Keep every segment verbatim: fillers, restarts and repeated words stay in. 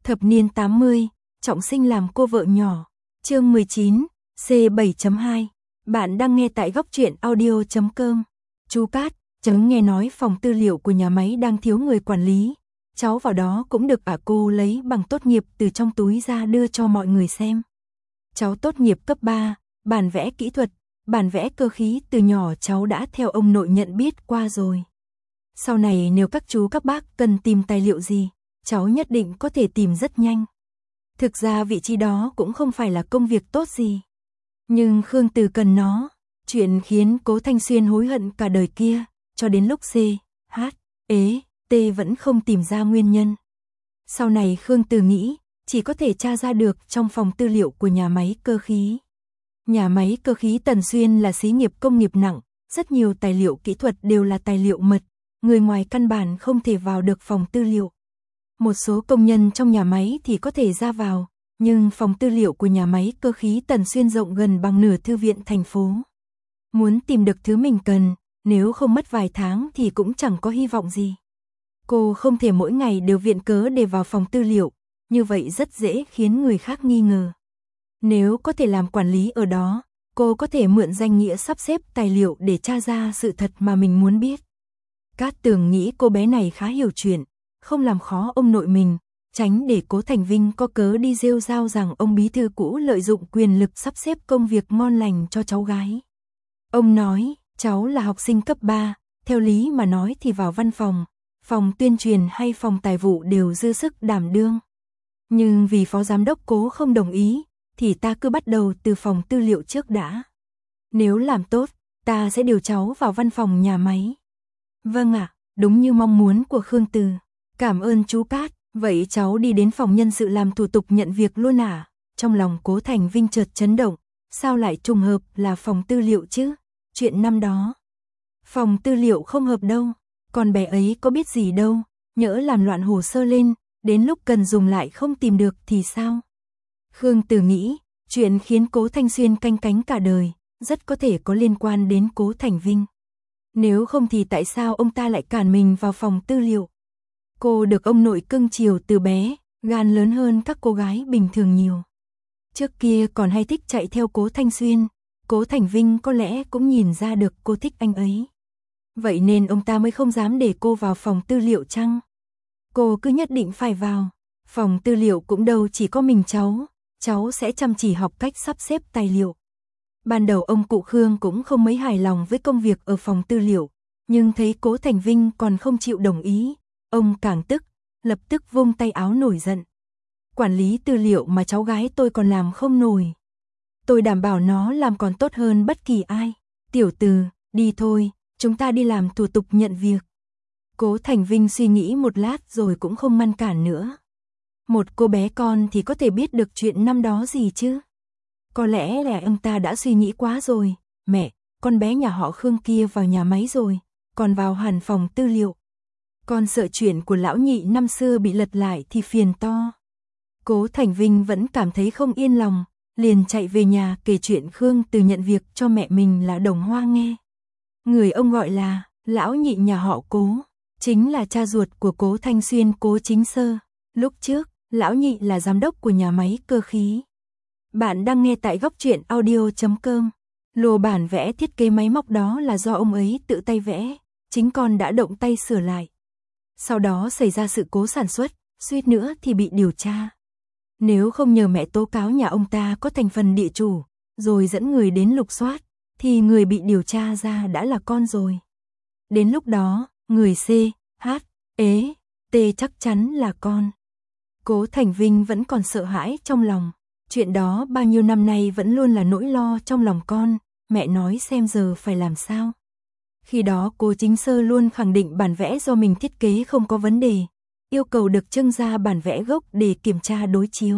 Thập niên tám mươi, trọng sinh làm cô vợ nhỏ. Chương mười chín, C bảy chấm hai. Bạn đang nghe tại góc truyện audio chấm com. Chú Cát, chấm nghe nói phòng tư liệu của nhà máy đang thiếu người quản lý. Cháu vào đó cũng được ạ. Cô lấy bằng tốt nghiệp từ trong túi ra đưa cho mọi người xem. Cháu tốt nghiệp cấp ba, bản vẽ kỹ thuật, bản vẽ cơ khí từ nhỏ cháu đã theo ông nội nhận biết qua rồi. Sau này nếu các chú các bác cần tìm tài liệu gì, cháu nhất định có thể tìm rất nhanh. Thực ra vị trí đó cũng không phải là công việc tốt gì. Nhưng Khương Từ cần nó, chuyện khiến Cố Thanh Xuyên hối hận cả đời kia, cho đến lúc C, H, E, T vẫn không tìm ra nguyên nhân. Sau này Khương Từ nghĩ, chỉ có thể tra ra được trong phòng tư liệu của nhà máy cơ khí. Nhà máy cơ khí Tần Xuyên là xí nghiệp công nghiệp nặng, rất nhiều tài liệu kỹ thuật đều là tài liệu mật, người ngoài căn bản không thể vào được phòng tư liệu. Một số công nhân trong nhà máy thì có thể ra vào, nhưng phòng tư liệu của nhà máy cơ khí Tần Xuyên rộng gần bằng nửa thư viện thành phố. Muốn tìm được thứ mình cần, nếu không mất vài tháng thì cũng chẳng có hy vọng gì. Cô không thể mỗi ngày đều viện cớ để vào phòng tư liệu, như vậy rất dễ khiến người khác nghi ngờ. Nếu có thể làm quản lý ở đó, cô có thể mượn danh nghĩa sắp xếp tài liệu để tra ra sự thật mà mình muốn biết. Cát Tường nghĩ cô bé này khá hiểu chuyện, không làm khó ông nội mình, tránh để Cố Thành Vinh có cớ đi rêu rao rằng ông bí thư cũ lợi dụng quyền lực sắp xếp công việc ngon lành cho cháu gái. Ông nói, cháu là học sinh cấp ba, theo lý mà nói thì vào văn phòng, phòng tuyên truyền hay phòng tài vụ đều dư sức đảm đương. Nhưng vì phó giám đốc Cố không đồng ý, thì ta cứ bắt đầu từ phòng tư liệu trước đã. Nếu làm tốt, ta sẽ điều cháu vào văn phòng nhà máy. Vâng ạ, đúng như mong muốn của Khương Từ. Cảm ơn chú Cát, vậy cháu đi đến phòng nhân sự làm thủ tục nhận việc luôn à? Trong lòng Cố Thành Vinh chợt chấn động, sao lại trùng hợp là phòng tư liệu chứ? Chuyện năm đó. Phòng tư liệu không hợp đâu, còn bé ấy có biết gì đâu, nhỡ làm loạn hồ sơ lên, đến lúc cần dùng lại không tìm được thì sao? Khương Từ nghĩ, chuyện khiến Cố Thanh Xuyên canh cánh cả đời, rất có thể có liên quan đến Cố Thành Vinh. Nếu không thì tại sao ông ta lại cản mình vào phòng tư liệu? Cô được ông nội cưng chiều từ bé, gan lớn hơn các cô gái bình thường nhiều. Trước kia còn hay thích chạy theo Cố Thanh Xuyên, Cố Thành Vinh có lẽ cũng nhìn ra được cô thích anh ấy. Vậy nên ông ta mới không dám để cô vào phòng tư liệu chăng? Cô cứ nhất định phải vào, phòng tư liệu cũng đâu chỉ có mình cháu, cháu sẽ chăm chỉ học cách sắp xếp tài liệu. Ban đầu ông cụ Khương cũng không mấy hài lòng với công việc ở phòng tư liệu, nhưng thấy Cố Thành Vinh còn không chịu đồng ý, ông càng tức, lập tức vung tay áo nổi giận. Quản lý tư liệu mà cháu gái tôi còn làm không nổi. Tôi đảm bảo nó làm còn tốt hơn bất kỳ ai. Tiểu Từ, đi thôi, chúng ta đi làm thủ tục nhận việc. Cố Thành Vinh suy nghĩ một lát rồi cũng không ngăn cản nữa. Một cô bé con thì có thể biết được chuyện năm đó gì chứ? Có lẽ là ông ta đã suy nghĩ quá rồi. Mẹ, con bé nhà họ Khương kia vào nhà máy rồi, còn vào hẳn phòng tư liệu. Con sợ chuyện của lão nhị năm xưa bị lật lại thì phiền to. Cố Thành Vinh vẫn cảm thấy không yên lòng, liền chạy về nhà kể chuyện Khương Từ nhận việc cho mẹ mình là Đồng Hoa nghe. Người ông gọi là lão nhị nhà họ Cố, chính là cha ruột của Cố Thanh Xuyên, Cố Chính Sơ. Lúc trước, lão nhị là giám đốc của nhà máy cơ khí. Bạn đang nghe tại góc truyện audio chấm com. Lô bản vẽ thiết kế máy móc đó là do ông ấy tự tay vẽ, chính con đã động tay sửa lại. Sau đó xảy ra sự cố sản xuất, suýt nữa thì bị điều tra. Nếu không nhờ mẹ tố cáo nhà ông ta có thành phần địa chủ, rồi dẫn người đến lục soát, thì người bị điều tra ra đã là con rồi. Đến lúc đó, người C, H, E, T chắc chắn là con. Cố Thành Vinh vẫn còn sợ hãi trong lòng. Chuyện đó bao nhiêu năm nay vẫn luôn là nỗi lo trong lòng con, mẹ nói xem giờ phải làm sao. Khi đó Cố Chính Sơ luôn khẳng định bản vẽ do mình thiết kế không có vấn đề, yêu cầu được trưng ra bản vẽ gốc để kiểm tra đối chiếu.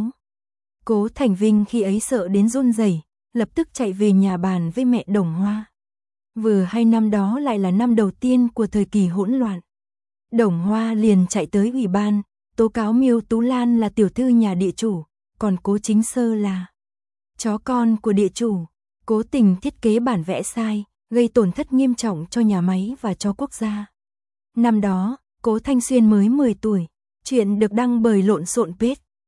Cố Thành Vinh khi ấy sợ đến run rẩy, lập tức chạy về nhà bàn với mẹ Đồng Hoa. Vừa hay năm đó lại là năm đầu tiên của thời kỳ hỗn loạn. Đồng Hoa liền chạy tới ủy ban, tố cáo Miêu Tú Lan là tiểu thư nhà địa chủ, còn Cố Chính Sơ là chó con của địa chủ, cố tình thiết kế bản vẽ sai, gây tổn thất nghiêm trọng cho nhà máy và cho quốc gia. Năm đó, Cố Thanh Xuyên mới mười tuổi, chuyện được đăng bởi Lộn Xộn Page.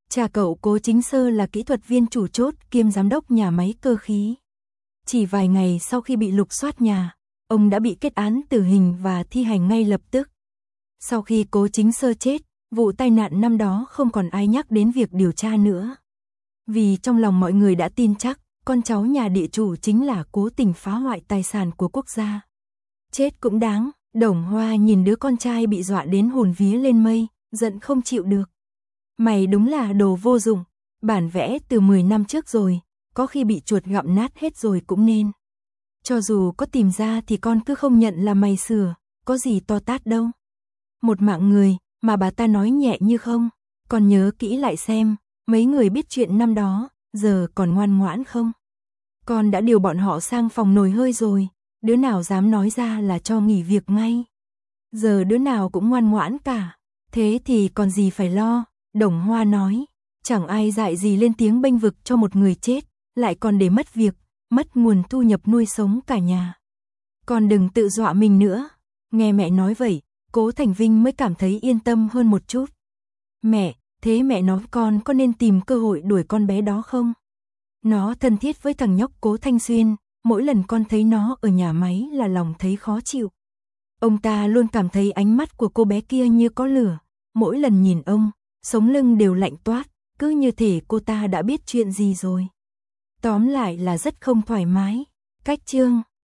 Cha cậu Cố Chính Sơ là kỹ thuật viên chủ chốt kiêm giám đốc nhà máy cơ khí. Chỉ vài ngày sau khi bị lục soát nhà, ông đã bị kết án tử hình và thi hành ngay lập tức. Sau khi Cố Chính Sơ chết, vụ tai nạn năm đó không còn ai nhắc đến việc điều tra nữa. Vì trong lòng mọi người đã tin chắc, con cháu nhà địa chủ chính là cố tình phá hoại tài sản của quốc gia. Chết cũng đáng, Đồng Hoa nhìn đứa con trai bị dọa đến hồn vía lên mây, giận không chịu được. Mày đúng là đồ vô dụng, bản vẽ từ mười năm trước rồi, có khi bị chuột gặm nát hết rồi cũng nên. Cho dù có tìm ra thì con cứ không nhận là mày sửa, có gì to tát đâu. Một mạng người, mà bà ta nói nhẹ như không, con nhớ kỹ lại xem, mấy người biết chuyện năm đó, giờ còn ngoan ngoãn không? Con đã điều bọn họ sang phòng nồi hơi rồi, đứa nào dám nói ra là cho nghỉ việc ngay. Giờ đứa nào cũng ngoan ngoãn cả, thế thì còn gì phải lo, Đồng Hoa nói, chẳng ai dại gì lên tiếng bênh vực cho một người chết, lại còn để mất việc, mất nguồn thu nhập nuôi sống cả nhà. Con đừng tự dọa mình nữa, nghe mẹ nói vậy, Cố Thành Vinh mới cảm thấy yên tâm hơn một chút. Mẹ, thế mẹ nói con có nên tìm cơ hội đuổi con bé đó không? Nó thân thiết với thằng nhóc Cố Thanh Xuyên, mỗi lần con thấy nó ở nhà máy là lòng thấy khó chịu. Ông ta luôn cảm thấy ánh mắt của cô bé kia như có lửa, mỗi lần nhìn ông, sống lưng đều lạnh toát, cứ như thể cô ta đã biết chuyện gì rồi. Tóm lại là rất không thoải mái. Cách chương